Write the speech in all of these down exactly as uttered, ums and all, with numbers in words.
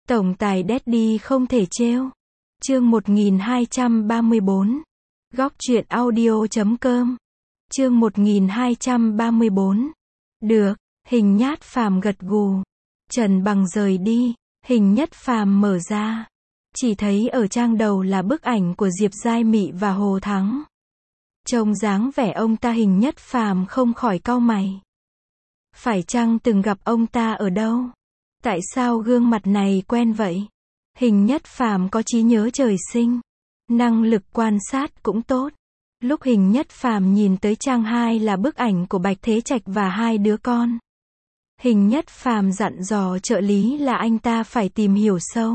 Tổng tài Daddy không thể trêu. Chương một nghìn hai trăm ba mươi bốn. Góc truyện audio chấm com. Chương một nghìn hai trăm ba mươi bốn. Được, Hình Nhát Phàm gật gù. Trần Bằng rời đi, Hình Nhất Phàm mở ra. Chỉ thấy ở trang đầu là bức ảnh của Diệp Giai Mị và Hồ Thắng. Trông dáng vẻ ông ta, Hình Nhất Phàm không khỏi cau mày. Phải chăng từng gặp ông ta ở đâu? Tại sao gương mặt này quen vậy? Hình Nhất Phàm có trí nhớ trời sinh, năng lực quan sát cũng tốt. Lúc Hình Nhất Phàm nhìn tới trang hai là bức ảnh của Bạch Thế Trạch và hai đứa con. Hình Nhất Phàm dặn dò trợ lý là anh ta phải tìm hiểu sâu.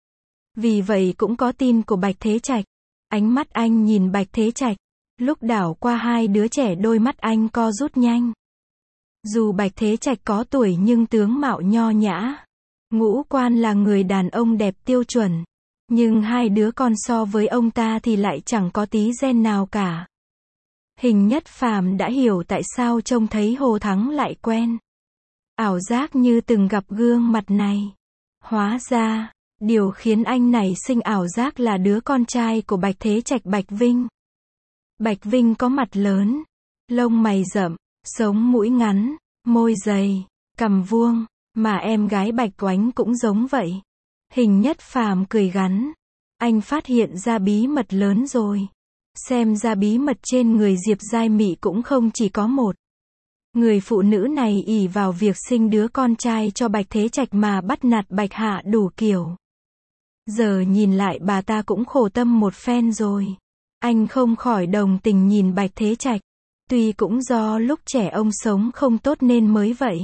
Vì vậy cũng có tin của Bạch Thế Trạch. Ánh mắt anh nhìn Bạch Thế Trạch, lúc đảo qua hai đứa trẻ đôi mắt anh co rút nhanh. Dù Bạch Thế Trạch có tuổi nhưng tướng mạo nho nhã, ngũ quan là người đàn ông đẹp tiêu chuẩn, nhưng hai đứa con so với ông ta thì lại chẳng có tí gen nào cả. Hình Nhất Phàm đã hiểu tại sao trông thấy Hồ Thắng lại quen. Ảo giác như từng gặp gương mặt này. Hóa ra, điều khiến anh nảy sinh ảo giác là đứa con trai của Bạch Thế Trạch, Bạch Vinh. Bạch Vinh có mặt lớn, lông mày rậm, sống mũi ngắn, môi dày, cằm vuông, mà em gái Bạch Oánh cũng giống vậy. Hình Nhất Phàm cười gắn. Anh phát hiện ra bí mật lớn rồi. Xem ra bí mật trên người Diệp Giai Mị cũng không chỉ có một. Người phụ nữ này ỷ vào việc sinh đứa con trai cho Bạch Thế Trạch mà bắt nạt Bạch Hạ đủ kiểu. Giờ nhìn lại bà ta cũng khổ tâm một phen rồi. Anh không khỏi đồng tình nhìn Bạch Thế Trạch. Tuy cũng do lúc trẻ ông sống không tốt nên mới vậy.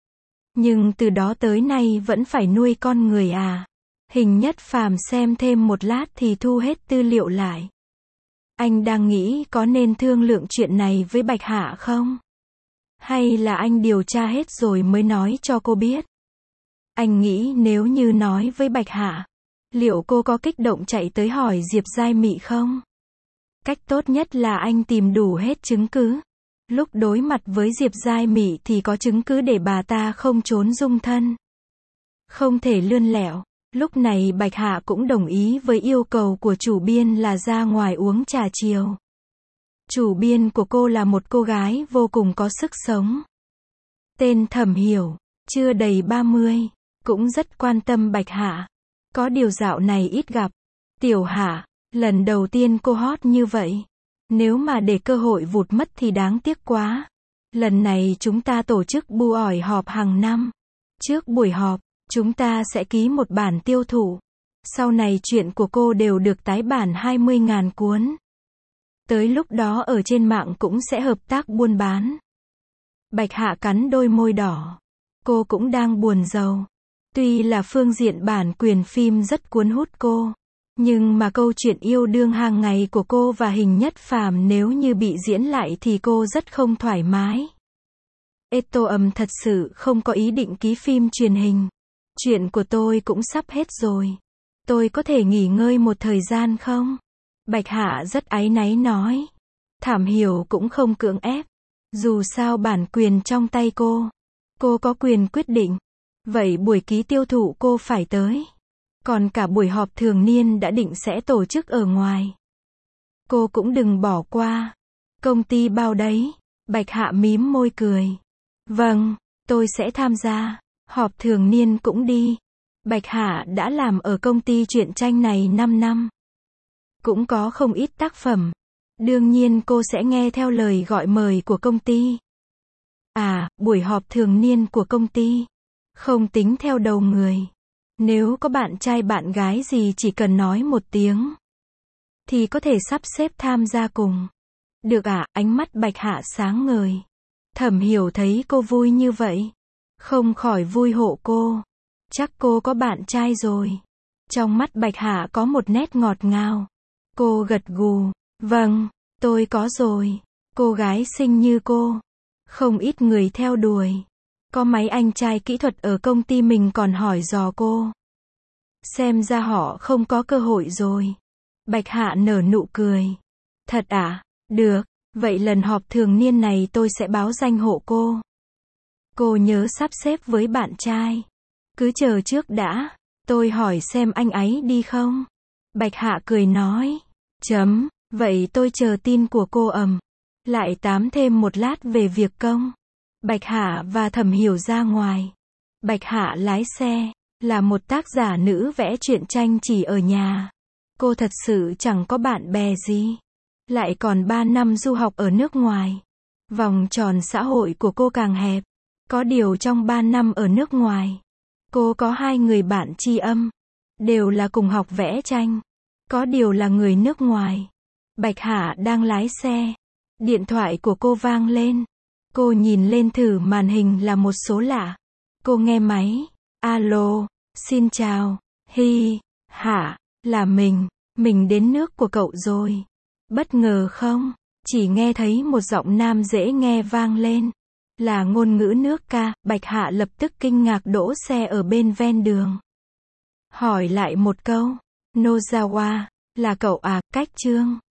Nhưng từ đó tới nay vẫn phải nuôi con người à. Hình Nhất Phàm xem thêm một lát thì thu hết tư liệu lại. Anh đang nghĩ có nên thương lượng chuyện này với Bạch Hạ không? Hay là anh điều tra hết rồi mới nói cho cô biết? Anh nghĩ nếu như nói với Bạch Hạ, liệu cô có kích động chạy tới hỏi Diệp Giai Mị không? Cách tốt nhất là anh tìm đủ hết chứng cứ. Lúc đối mặt với Diệp Giai Mị thì có chứng cứ để bà ta không trốn dung thân. Không thể lươn lẹo. Lúc này Bạch Hạ cũng đồng ý với yêu cầu của chủ biên là ra ngoài uống trà chiều. Chủ biên của cô là một cô gái vô cùng có sức sống. Tên Thẩm Hiểu, chưa đầy ba mươi, cũng rất quan tâm Bạch Hạ. Có điều dạo này ít gặp. Tiểu Hạ, lần đầu tiên cô hot như vậy. Nếu mà để cơ hội vụt mất thì đáng tiếc quá. Lần này chúng ta tổ chức bu ỏi họp hàng năm. Trước buổi họp, chúng ta sẽ ký một bản tiêu thụ. Sau này chuyện của cô đều được tái bản hai mươi nghìn cuốn. Tới lúc đó ở trên mạng cũng sẽ hợp tác buôn bán. Bạch Hạ cắn đôi môi đỏ. Cô cũng đang buồn rầu. Tuy là phương diện bản quyền phim rất cuốn hút cô. Nhưng mà câu chuyện yêu đương hàng ngày của cô và Hình Nhất Phàm nếu như bị diễn lại thì cô rất không thoải mái. Eto ầm thật sự không có ý định ký phim truyền hình. Chuyện của tôi cũng sắp hết rồi. Tôi có thể nghỉ ngơi một thời gian không? Bạch Hạ rất áy náy nói. Thẩm Hiểu cũng không cưỡng ép. Dù sao bản quyền trong tay cô. Cô có quyền quyết định. Vậy buổi ký tiêu thụ cô phải tới. Còn cả buổi họp thường niên đã định sẽ tổ chức ở ngoài. Cô cũng đừng bỏ qua. Công ty bao đấy. Bạch Hạ mím môi cười. Vâng, tôi sẽ tham gia. Họp thường niên cũng đi. Bạch Hạ đã làm ở công ty truyện tranh này năm năm. Cũng có không ít tác phẩm. Đương nhiên cô sẽ nghe theo lời gọi mời của công ty. À, buổi họp thường niên của công ty. Không tính theo đầu người. Nếu có bạn trai bạn gái gì chỉ cần nói một tiếng. Thì có thể sắp xếp tham gia cùng. Được ạ, à, ánh mắt Bạch Hạ sáng ngời. Thẩm Hiểu thấy cô vui như vậy. Không khỏi vui hộ cô. Chắc cô có bạn trai rồi. Trong mắt Bạch Hạ có một nét ngọt ngào. Cô gật gù. Vâng, tôi có rồi. Cô gái xinh như cô. Không ít người theo đuổi. Có mấy anh trai kỹ thuật ở công ty mình còn hỏi dò cô. Xem ra họ không có cơ hội rồi. Bạch Hạ nở nụ cười. Thật à? Được. Vậy lần họp thường niên này tôi sẽ báo danh hộ cô. Cô nhớ sắp xếp với bạn trai. Cứ chờ trước đã. Tôi hỏi xem anh ấy đi không? Bạch Hạ cười nói. Chấm, vậy tôi chờ tin của cô ầm. Lại tám thêm một lát về việc công. Bạch Hạ và Thẩm Hiểu ra ngoài. Bạch Hạ lái xe, là một tác giả nữ vẽ truyện tranh chỉ ở nhà. Cô thật sự chẳng có bạn bè gì. Lại còn ba năm du học ở nước ngoài. Vòng tròn xã hội của cô càng hẹp. Có điều trong ba năm ở nước ngoài, cô có hai người bạn tri âm. Đều là cùng học vẽ tranh. Có điều là người nước ngoài. Bạch Hạ đang lái xe. Điện thoại của cô vang lên. Cô nhìn lên thử màn hình là một số lạ. Cô nghe máy. Alo, xin chào. Hi, Hạ, là mình. Mình đến nước của cậu rồi. Bất ngờ không? Chỉ nghe thấy một giọng nam dễ nghe vang lên. Là ngôn ngữ nước ca. Bạch Hạ lập tức kinh ngạc đỗ xe ở bên ven đường. Hỏi lại một câu. Nozawa, là cậu à? Cách Trương.